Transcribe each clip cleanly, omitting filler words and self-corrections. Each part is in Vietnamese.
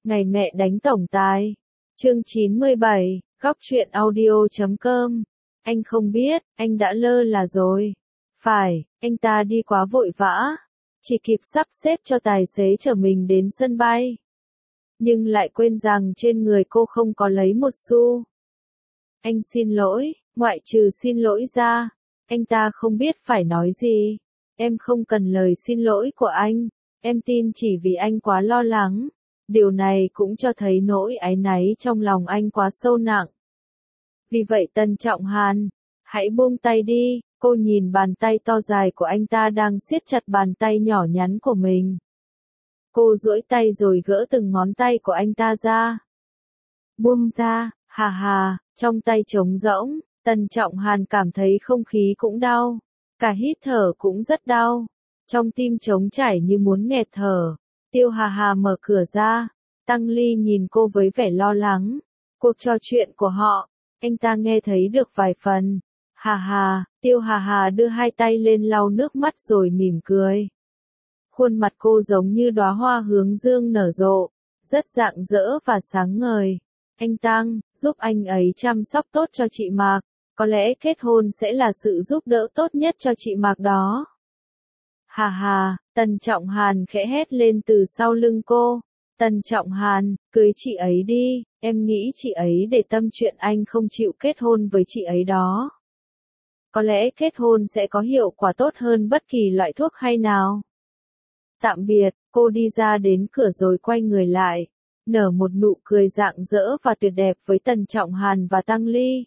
Ngày mẹ đánh tổng tài. Chương 97, góc truyện audio.com. Anh không biết, anh đã lơ là rồi. Phải, anh ta đi quá vội vã. Chỉ kịp sắp xếp cho tài xế chở mình đến sân bay. Nhưng lại quên rằng trên người cô không có lấy một xu. Anh xin lỗi, ngoại trừ xin lỗi ra. Anh ta không biết phải nói gì. Em không cần lời xin lỗi của anh. Em tin chỉ vì anh quá lo lắng. Điều này cũng cho thấy nỗi áy náy trong lòng anh quá sâu nặng. Vì vậy Tần Trọng Hàn, hãy buông tay đi. Cô nhìn bàn tay to dài của anh ta đang siết chặt bàn tay nhỏ nhắn của mình. Cô duỗi tay rồi gỡ từng ngón tay của anh ta ra. Buông ra, hà hà, trong tay trống rỗng, Tần Trọng Hàn cảm thấy không khí cũng đau. Cả hít thở cũng rất đau. Trong tim trống trải như muốn nghẹt thở. Tiêu Hà Hà mở cửa ra. Tăng Ly nhìn cô với vẻ lo lắng. Cuộc trò chuyện của họ, anh ta nghe thấy được vài phần. Hà hà, Tiêu Hà Hà đưa hai tay lên lau nước mắt rồi mỉm cười. Khuôn mặt cô giống như đóa hoa hướng dương nở rộ, rất rạng rỡ và sáng ngời. Anh Tăng, giúp anh ấy chăm sóc tốt cho chị Mạc. Có lẽ kết hôn sẽ là sự giúp đỡ tốt nhất cho chị Mạc đó. Hà hà, Tần Trọng Hàn khẽ hét lên từ sau lưng cô. Tần Trọng Hàn, cưới chị ấy đi, em nghĩ chị ấy để tâm chuyện anh không chịu kết hôn với chị ấy đó. Có lẽ kết hôn sẽ có hiệu quả tốt hơn bất kỳ loại thuốc hay nào. Tạm biệt, cô đi ra đến cửa rồi quay người lại, nở một nụ cười rạng rỡ và tuyệt đẹp với Tần Trọng Hàn và Tăng Ly.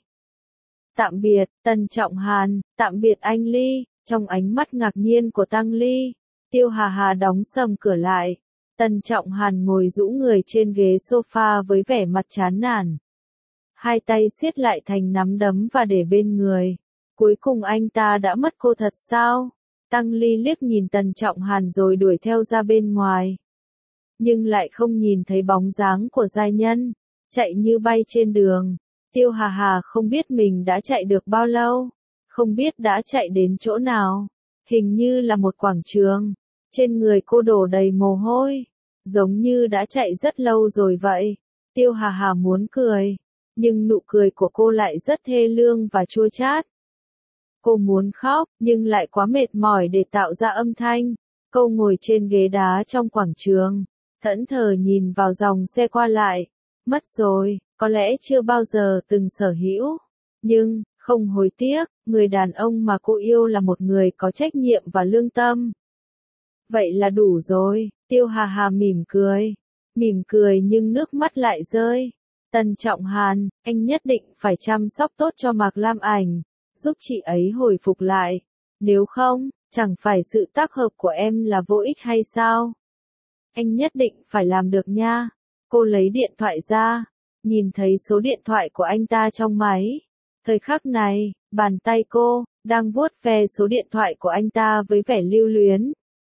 Tạm biệt, Tần Trọng Hàn, tạm biệt anh Ly. Trong ánh mắt ngạc nhiên của Tăng Ly, Tiêu Hà Hà đóng sầm cửa lại. Tần Trọng Hàn ngồi rũ người trên ghế sofa với vẻ mặt chán nản. Hai tay siết lại thành nắm đấm và để bên người. Cuối cùng anh ta đã mất cô thật sao? Tăng Ly liếc nhìn Tần Trọng Hàn rồi đuổi theo ra bên ngoài. Nhưng lại không nhìn thấy bóng dáng của giai nhân, chạy như bay trên đường. Tiêu Hà Hà không biết mình đã chạy được bao lâu. Không biết đã chạy đến chỗ nào. Hình như là một quảng trường. Trên người cô đổ đầy mồ hôi. Giống như đã chạy rất lâu rồi vậy. Tiêu Hà Hà muốn cười. Nhưng nụ cười của cô lại rất thê lương và chua chát. Cô muốn khóc, nhưng lại quá mệt mỏi để tạo ra âm thanh. Cô ngồi trên ghế đá trong quảng trường. Thẫn thờ nhìn vào dòng xe qua lại. Mất rồi, có lẽ chưa bao giờ từng sở hữu. Nhưng, không hối tiếc, người đàn ông mà cô yêu là một người có trách nhiệm và lương tâm. Vậy là đủ rồi, Tiêu Hà Hà mỉm cười. Mỉm cười nhưng nước mắt lại rơi. Tần Trọng Hàn, anh nhất định phải chăm sóc tốt cho Mạc Lam Ảnh, giúp chị ấy hồi phục lại. Nếu không, chẳng phải sự tác hợp của em là vô ích hay sao? Anh nhất định phải làm được nha. Cô lấy điện thoại ra, nhìn thấy số điện thoại của anh ta trong máy. Thời khắc này, bàn tay cô đang vuốt ve số điện thoại của anh ta với vẻ lưu luyến.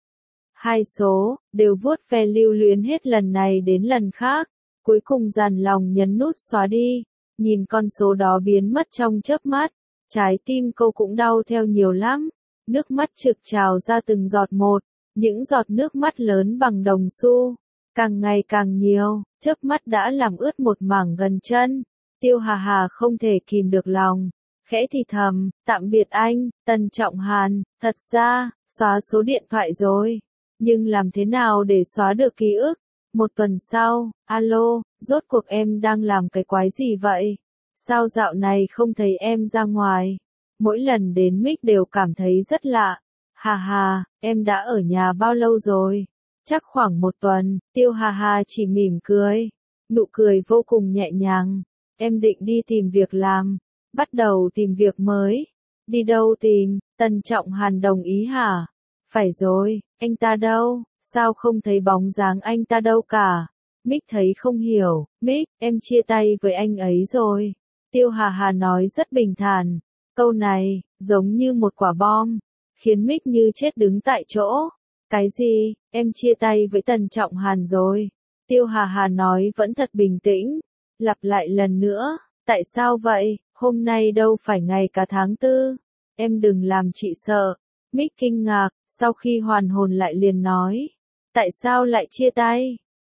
Hai số đều vuốt ve lưu luyến hết lần này đến lần khác, cuối cùng dằn lòng nhấn nút xóa đi. Nhìn con số đó biến mất trong chớp mắt, trái tim cô cũng đau theo nhiều lắm. Nước mắt trực trào ra từng giọt một, những giọt nước mắt lớn bằng đồng xu, càng ngày càng nhiều, chớp mắt đã làm ướt một mảng gần chân. Tiêu Hà Hà không thể kìm được lòng, khẽ thì thầm, tạm biệt anh, Tần Trọng Hàn, thật ra, xóa số điện thoại rồi. Nhưng làm thế nào để xóa được ký ức? Một tuần sau, alo, rốt cuộc em đang làm cái quái gì vậy? Sao dạo này không thấy em ra ngoài? Mỗi lần đến Mic đều cảm thấy rất lạ. Hà hà, em đã ở nhà bao lâu rồi? Chắc khoảng một tuần, Tiêu Hà Hà chỉ mỉm cười. Nụ cười vô cùng nhẹ nhàng. Em định đi tìm việc làm. Bắt đầu tìm việc mới. Đi đâu tìm? Tần Trọng Hàn đồng ý hả? Phải rồi, anh ta đâu? Sao không thấy bóng dáng anh ta đâu cả? Mic thấy không hiểu. Mic, em chia tay với anh ấy rồi. Tiêu Hà Hà nói rất bình thản. Câu này, giống như một quả bom, khiến Mic như chết đứng tại chỗ. Cái gì? Em chia tay với Tần Trọng Hàn rồi. Tiêu Hà Hà nói vẫn thật bình tĩnh. Lặp lại lần nữa. Tại sao vậy? Hôm nay đâu phải ngày cả tháng tư. Em đừng làm chị sợ. Mic kinh ngạc, sau khi hoàn hồn lại liền nói. Tại sao lại chia tay?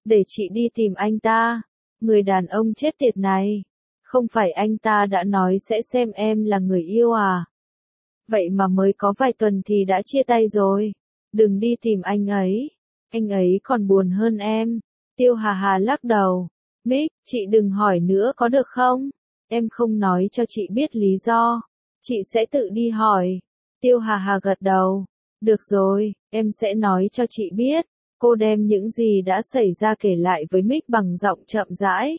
để chị đi tìm anh ta. Người đàn ông chết tiệt này. Không phải anh ta đã nói sẽ xem em là người yêu à? Vậy mà mới có vài tuần thì đã chia tay rồi. Đừng đi tìm anh ấy còn buồn hơn em. Tiêu Hà Hà lắc đầu. Mick, chị đừng hỏi nữa có được không? Em không nói cho chị biết lý do. Chị sẽ tự đi hỏi. Tiêu Hà Hà gật đầu. Được rồi, em sẽ nói cho chị biết. Cô đem những gì đã xảy ra kể lại với Mick bằng giọng chậm rãi.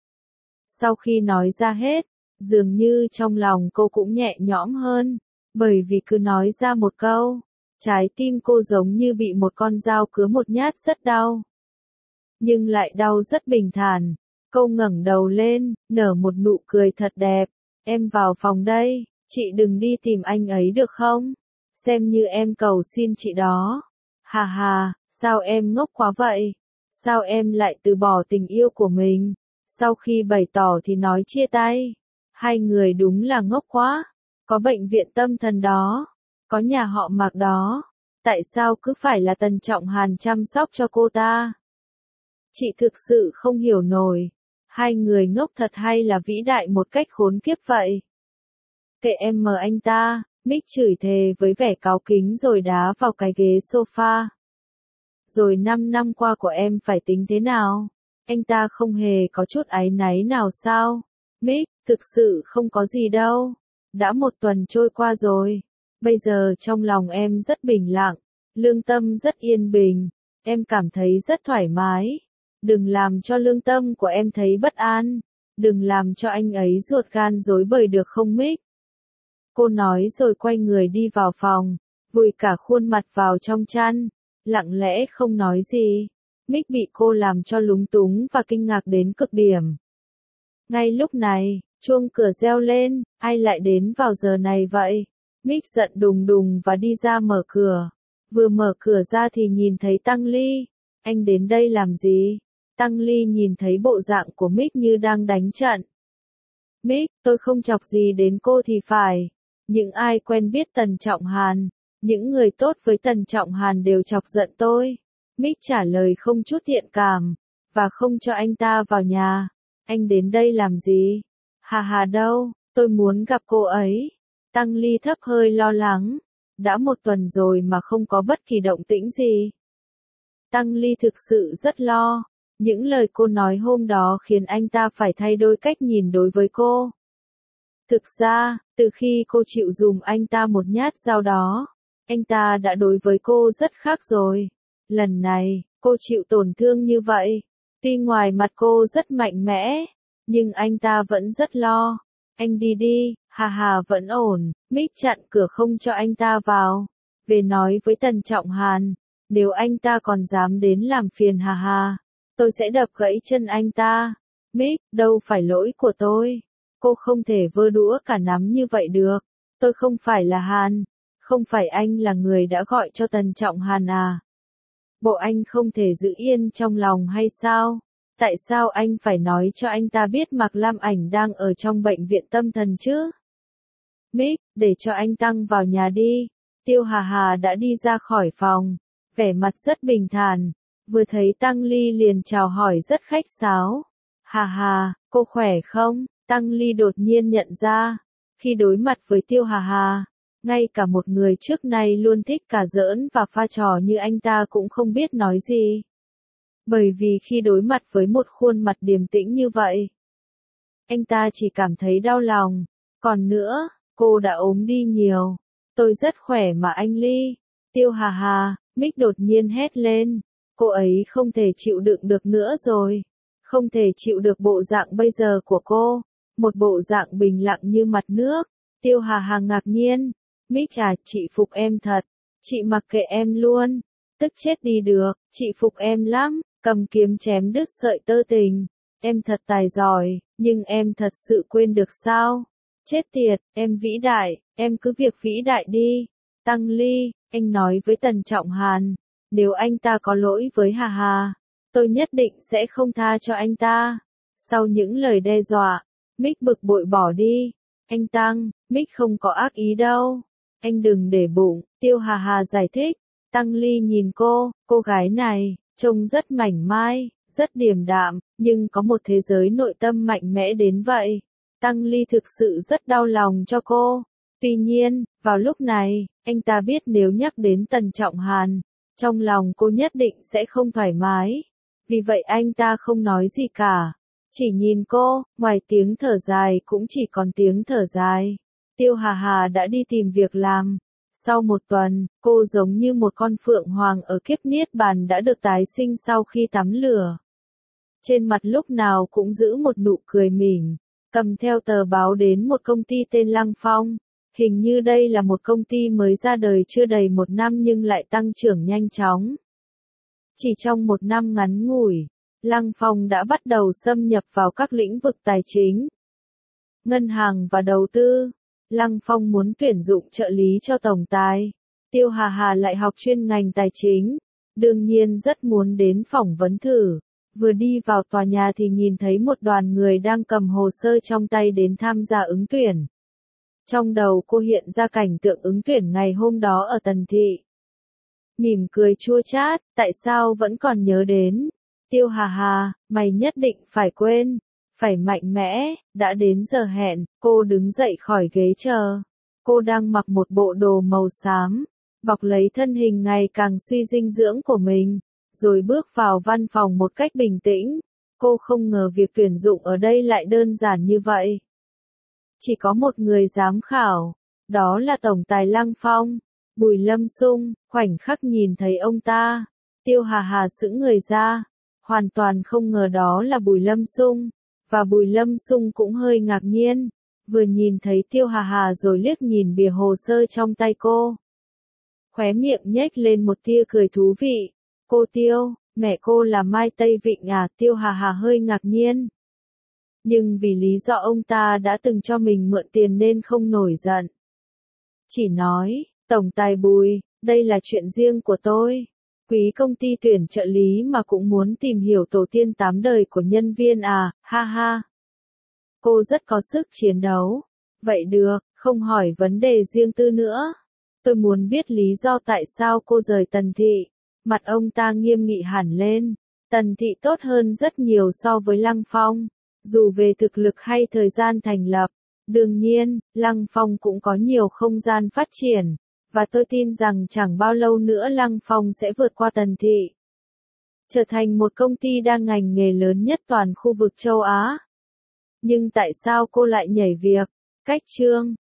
Sau khi nói ra hết, dường như trong lòng cô cũng nhẹ nhõm hơn, bởi vì cứ nói ra một câu, trái tim cô giống như bị một con dao cứa một nhát rất đau. Nhưng lại đau rất bình thản. Cô ngẩng đầu lên, nở một nụ cười thật đẹp. Em vào phòng đây, chị đừng đi tìm anh ấy được không? Xem như em cầu xin chị đó. Hà hà, sao em ngốc quá vậy? Sao em lại từ bỏ tình yêu của mình? Sau khi bày tỏ thì nói chia tay. Hai người đúng là ngốc quá. Có bệnh viện tâm thần đó. Có nhà họ Mạc đó. Tại sao cứ phải là Tần Trọng Hàn chăm sóc cho cô ta? Chị thực sự không hiểu nổi. Hai người ngốc thật hay là vĩ đại một cách khốn kiếp vậy? Kệ em mờ anh ta, Mick chửi thề với vẻ cáu kính rồi đá vào cái ghế sofa. Rồi 5 năm qua của em phải tính thế nào? Anh ta không hề có chút áy náy nào sao? Mick, thực sự không có gì đâu. Đã 1 tuần trôi qua rồi. Bây giờ trong lòng em rất bình lặng, lương tâm rất yên bình. Em cảm thấy rất thoải mái. Đừng làm cho lương tâm của em thấy bất an. Đừng làm cho anh ấy ruột gan rối bời được không Mick? Cô nói rồi quay người đi vào phòng, vùi cả khuôn mặt vào trong chăn, lặng lẽ không nói gì. Mick bị cô làm cho lúng túng và kinh ngạc đến cực điểm. Ngay lúc này, chuông cửa reo lên, ai lại đến vào giờ này vậy? Mick giận đùng đùng và đi ra mở cửa. Vừa mở cửa ra thì nhìn thấy Tăng Ly. Anh đến đây làm gì? Tăng Ly nhìn thấy bộ dạng của Mick như đang đánh trận. Mick, tôi không chọc gì đến cô thì phải. Những ai quen biết Tần Trọng Hàn, những người tốt với Tần Trọng Hàn đều chọc giận tôi. Mick trả lời không chút thiện cảm, và không cho anh ta vào nhà. Anh đến đây làm gì? Hà hà đâu, tôi muốn gặp cô ấy. Tăng Ly thấp hơi lo lắng. Đã 1 tuần rồi mà không có bất kỳ động tĩnh gì. Tăng Ly thực sự rất lo. Những lời cô nói hôm đó khiến anh ta phải thay đổi cách nhìn đối với cô. Thực ra, từ khi cô chịu dùm anh ta một nhát dao đó, anh ta đã đối với cô rất khác rồi. Lần này, cô chịu tổn thương như vậy. Tuy ngoài mặt cô rất mạnh mẽ, nhưng anh ta vẫn rất lo. Anh đi đi, Hà Hà vẫn ổn. Mick chặn cửa không cho anh ta vào. Về nói với Tần Trọng Hàn, nếu anh ta còn dám đến làm phiền Hà Hà, tôi sẽ đập gãy chân anh ta. Mick, đâu phải lỗi của tôi. Cô không thể vơ đũa cả nắm như vậy được. Tôi không phải là Hàn. Không phải anh là người đã gọi cho Tần Trọng Hàn à? Bộ anh không thể giữ yên trong lòng hay sao? Tại sao anh phải nói cho anh ta biết Mạc Lam Ảnh đang ở trong bệnh viện tâm thần chứ? Mick, để cho anh Tăng vào nhà đi. Tiêu Hà Hà đã đi ra khỏi phòng, vẻ mặt rất bình thản. Vừa thấy Tăng Ly liền chào hỏi rất khách sáo. Hà Hà, cô khỏe không? Tăng Ly đột nhiên nhận ra, khi đối mặt với Tiêu Hà Hà, ngay cả một người trước nay luôn thích cả giỡn và pha trò như anh ta cũng không biết nói gì. Bởi vì khi đối mặt với một khuôn mặt điềm tĩnh như vậy, anh ta chỉ cảm thấy đau lòng. Còn nữa, cô đã ốm đi nhiều. Tôi rất khỏe mà anh Ly. Tiêu Hà Hà, Mick đột nhiên hét lên. Cô ấy không thể chịu đựng được nữa rồi. Không thể chịu được bộ dạng bây giờ của cô. Một bộ dạng bình lặng như mặt nước. Tiêu Hà Hà ngạc nhiên. Mick à, chị phục em thật. Chị mặc kệ em luôn. Tức chết đi được, chị phục em lắm. Cầm kiếm chém đứt sợi tơ tình. Em thật tài giỏi, nhưng em thật sự quên được sao? Chết tiệt, em vĩ đại, em cứ việc vĩ đại đi. Tăng Ly, anh nói với Tần Trọng Hàn, nếu anh ta có lỗi với Hà Hà, tôi nhất định sẽ không tha cho anh ta. Sau những lời đe dọa, Mick bực bội bỏ đi. Anh Tăng, Mick không có ác ý đâu. Anh đừng để bụng, Tiêu Hà Hà giải thích. Tăng Ly nhìn cô gái này, trông rất mảnh mai, rất điềm đạm, nhưng có một thế giới nội tâm mạnh mẽ đến vậy. Tăng Ly thực sự rất đau lòng cho cô. Tuy nhiên, vào lúc này, anh ta biết nếu nhắc đến Tần Trọng Hàn, trong lòng cô nhất định sẽ không thoải mái. Vì vậy anh ta không nói gì cả. Chỉ nhìn cô, ngoài tiếng thở dài cũng chỉ còn tiếng thở dài. Tiêu Hà Hà đã đi tìm việc làm. Sau một tuần, cô giống như một con phượng hoàng ở kiếp niết bàn đã được tái sinh sau khi tắm lửa. Trên mặt lúc nào cũng giữ một nụ cười mỉm, cầm theo tờ báo đến một công ty tên Lăng Phong. Hình như đây là một công ty mới ra đời chưa đầy một năm nhưng lại tăng trưởng nhanh chóng. Chỉ trong một năm ngắn ngủi, Lăng Phong đã bắt đầu xâm nhập vào các lĩnh vực tài chính, ngân hàng và đầu tư. Lăng Phong muốn tuyển dụng trợ lý cho tổng tài. Tiêu Hà Hà lại học chuyên ngành tài chính, đương nhiên rất muốn đến phỏng vấn thử. Vừa đi vào tòa nhà thì nhìn thấy một đoàn người đang cầm hồ sơ trong tay đến tham gia ứng tuyển. Trong đầu cô hiện ra cảnh tượng ứng tuyển ngày hôm đó ở Tần Thị. Mỉm cười chua chát, tại sao vẫn còn nhớ đến? Tiêu Hà Hà, mày nhất định phải quên. Phải mạnh mẽ, đã đến giờ hẹn, cô đứng dậy khỏi ghế chờ. Cô đang mặc một bộ đồ màu xám, bọc lấy thân hình ngày càng suy dinh dưỡng của mình, rồi bước vào văn phòng một cách bình tĩnh. Cô không ngờ việc tuyển dụng ở đây lại đơn giản như vậy. Chỉ có một người giám khảo, đó là tổng tài Lăng Phong, Bùi Lâm Xung. Khoảnh khắc nhìn thấy ông ta, Tiêu Hà Hà sững người ra, hoàn toàn không ngờ đó là Bùi Lâm Xung. Và Bùi Lâm Xung cũng hơi ngạc nhiên, vừa nhìn thấy Tiêu Hà Hà rồi liếc nhìn bìa hồ sơ trong tay cô. Khóe miệng nhếch lên một tia cười thú vị. Cô Tiêu, mẹ cô là Mai Tây Vịnh à? Tiêu Hà Hà hơi ngạc nhiên. Nhưng vì lý do ông ta đã từng cho mình mượn tiền nên không nổi giận. Chỉ nói, tổng tài Bùi, đây là chuyện riêng của tôi. Quý công ty tuyển trợ lý mà cũng muốn tìm hiểu tổ tiên 8 đời của nhân viên à, ha ha. Cô rất có sức chiến đấu. Vậy được, không hỏi vấn đề riêng tư nữa. Tôi muốn biết lý do tại sao cô rời Tần Thị. Mặt ông ta nghiêm nghị hẳn lên. Tần Thị tốt hơn rất nhiều so với Lăng Phong, dù về thực lực hay thời gian thành lập. Đương nhiên, Lăng Phong cũng có nhiều không gian phát triển. Và tôi tin rằng chẳng bao lâu nữa Lăng Phong sẽ vượt qua Tần Thị, trở thành một công ty đa ngành nghề lớn nhất toàn khu vực châu Á. Nhưng tại sao cô lại nhảy việc? Cách chương